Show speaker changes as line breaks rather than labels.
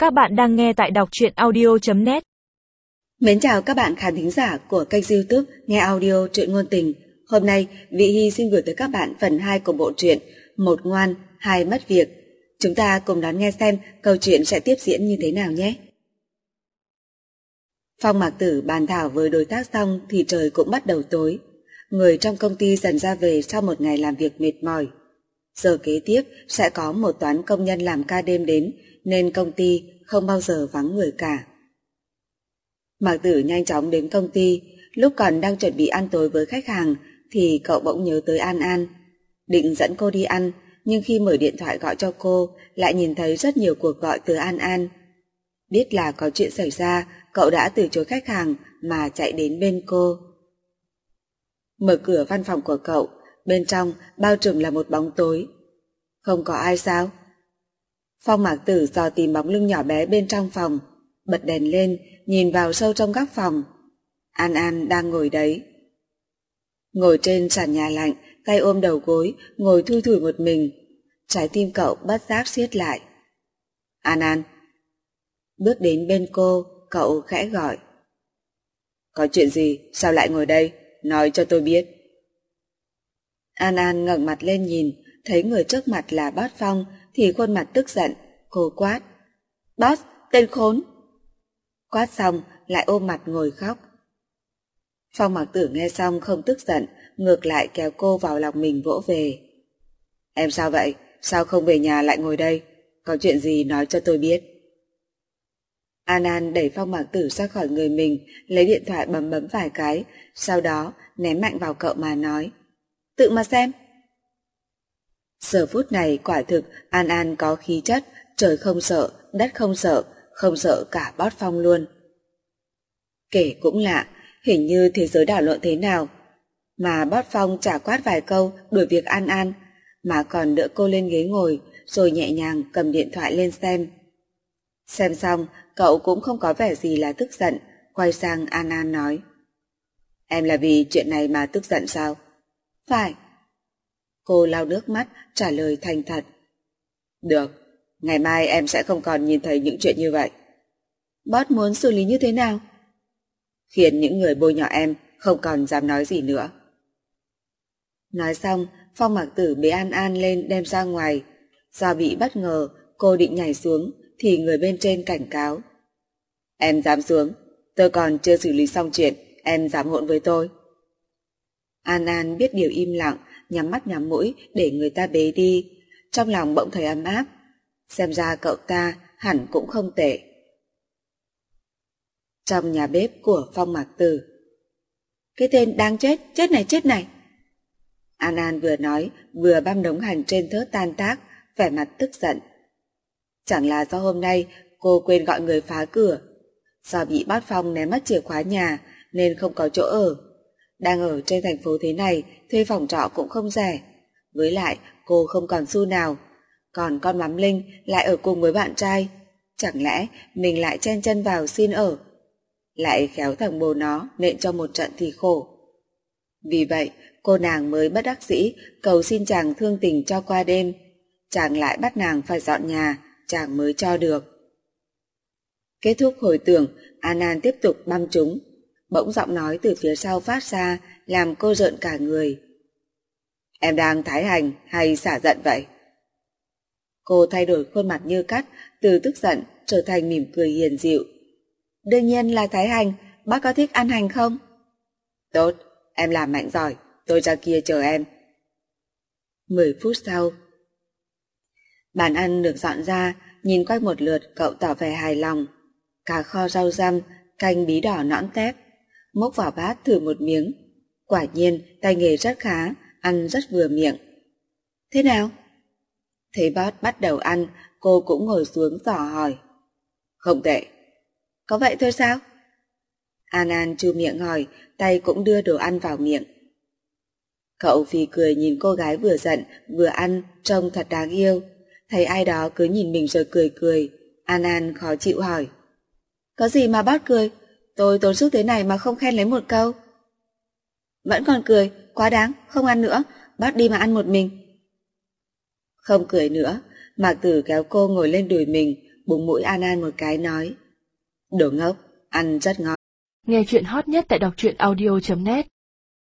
Các bạn đang nghe tại đọc truyện audio.net.
Mến chào các bạn khán thính giả của kênh YouTube Nghe Audio Truyện Ngôn Tình. Hôm nay, Vị Hy xin gửi tới các bạn phần 2 của bộ truyện Một Ngoan, Hai Mất Việc. Chúng ta cùng đón nghe xem câu chuyện sẽ tiếp diễn như thế nào nhé. Phong Mạc Tử bàn thảo với đối tác xong thì trời cũng bắt đầu tối. Người trong công ty dần ra về sau một ngày làm việc mệt mỏi. Giờ kế tiếp sẽ có một toán công nhân làm ca đêm đến nên công ty không bao giờ vắng người cả. Mạc Tử nhanh chóng đến công ty, lúc còn đang chuẩn bị ăn tối với khách hàng thì cậu bỗng nhớ tới An An. Định dẫn cô đi ăn, nhưng khi mở điện thoại gọi cho cô lại nhìn thấy rất nhiều cuộc gọi từ An An. Biết là có chuyện xảy ra, cậu đã từ chối khách hàng mà chạy đến bên cô. Mở cửa văn phòng của cậu, bên trong bao trùm là một bóng tối. Không có ai sao? Phong Mạc Tử dò tìm bóng lưng nhỏ bé bên trong phòng, bật đèn lên, nhìn vào sâu trong góc phòng. An An đang ngồi đấy. Ngồi trên sàn nhà lạnh, tay ôm đầu gối, ngồi thui thủi một mình. Trái tim cậu bất giác siết lại. An An. Bước đến bên cô, cậu khẽ gọi. Có chuyện gì? Sao lại ngồi đây? Nói cho tôi biết. An An ngẩng mặt lên nhìn, thấy người trước mặt là Boss Phong thì khuôn mặt tức giận, cô quát. Boss, tên khốn! Quát xong lại ôm mặt ngồi khóc. Phong Mạc Tử nghe xong không tức giận, ngược lại kéo cô vào lòng mình vỗ về. Em sao vậy? Sao không về nhà lại ngồi đây? Có chuyện gì nói cho tôi biết. An An đẩy Phong Mạc Tử ra khỏi người mình, lấy điện thoại bấm bấm vài cái, sau đó ném mạnh vào cậu mà nói. Tự mà xem. Giờ phút này quả thực An An có khí chất, trời không sợ, đất không sợ cả Boss Phong luôn. Kể cũng lạ, hình như thế giới đảo lộn thế nào mà Boss Phong chả quát vài câu đuổi việc An An, mà còn đỡ cô lên ghế ngồi rồi nhẹ nhàng cầm điện thoại lên xem. Xem xong, cậu cũng không có vẻ gì là tức giận, quay sang An An nói. Em là vì chuyện này mà tức giận sao? Phải. Cô lau nước mắt, trả lời thành thật. Được, ngày mai em sẽ không còn nhìn thấy những chuyện như vậy. Boss muốn xử lý như thế nào? Khiến những người bôi nhọ em không còn dám nói gì nữa. Nói xong, Phong Mạc Tử bế An An lên đem ra ngoài. Do bị bất ngờ, cô định nhảy xuống thì người bên trên cảnh cáo. Em dám xuống, tôi còn chưa xử lý xong chuyện, em dám hỗn với tôi. An An biết điều im lặng, nhắm mắt nhắm mũi để người ta bế đi, trong lòng bỗng thấy ấm áp. Xem ra cậu ta hẳn cũng không tệ. Trong nhà bếp của Phong Mạc Tử. Cái tên đang chết này. An An vừa nói vừa băm đống hành trên thớt tan tác, vẻ mặt tức giận. Chẳng là do hôm nay cô quên gọi người phá cửa, do bị Boss Phong ném mất chìa khóa nhà nên không có chỗ ở. Đang ở trên thành phố thế này, thuê phòng trọ cũng không rẻ. Với lại cô không còn xu nào, còn con Mắm Linh lại ở cùng với bạn trai. Chẳng lẽ mình lại chen chân vào xin ở? Lại khéo thằng bồ nó nện cho một trận thì khổ. Vì vậy cô nàng mới bất đắc dĩ cầu xin chàng thương tình cho qua đêm. Chàng lại bắt nàng phải dọn nhà, chàng mới cho được. Kết thúc hồi tưởng, An An tiếp tục băm trúng. Bỗng giọng nói từ phía sau phát ra làm cô rợn cả người. Em đang thái hành hay xả giận vậy? Cô thay đổi khuôn mặt như cắt, từ tức giận trở thành mỉm cười hiền dịu. Đương nhiên là thái hành, bác có thích ăn hành không? Tốt, em làm mạnh giỏi, tôi ra kia chờ em. 10 phút sau. Bàn ăn được dọn ra, nhìn quanh một lượt cậu tỏ vẻ hài lòng. Cá kho rau răm, canh bí đỏ nõn tép. Múc vào bát thử một miếng. Quả nhiên tay nghề rất khá, ăn rất vừa miệng. Thế nào? Thấy Boss bắt đầu ăn, cô cũng ngồi xuống dò hỏi. Không tệ. Có vậy thôi sao? An An chu miệng hỏi, tay cũng đưa đồ ăn vào miệng. Cậu phì cười nhìn cô gái vừa giận vừa ăn, trông thật đáng yêu. Thấy ai đó cứ nhìn mình rồi cười, An An khó chịu hỏi. Có gì mà Boss cười? Tôi tốn sức thế này mà không khen lấy một câu. Vẫn còn cười, quá đáng, không ăn nữa, Boss đi mà ăn một mình. Không cười nữa, Mạc Tử kéo cô ngồi lên đùi mình, búng mũi An An một cái nói: Đồ ngốc, ăn rất ngon.
Nghe chuyện hot nhất tại đọc truyện audio.net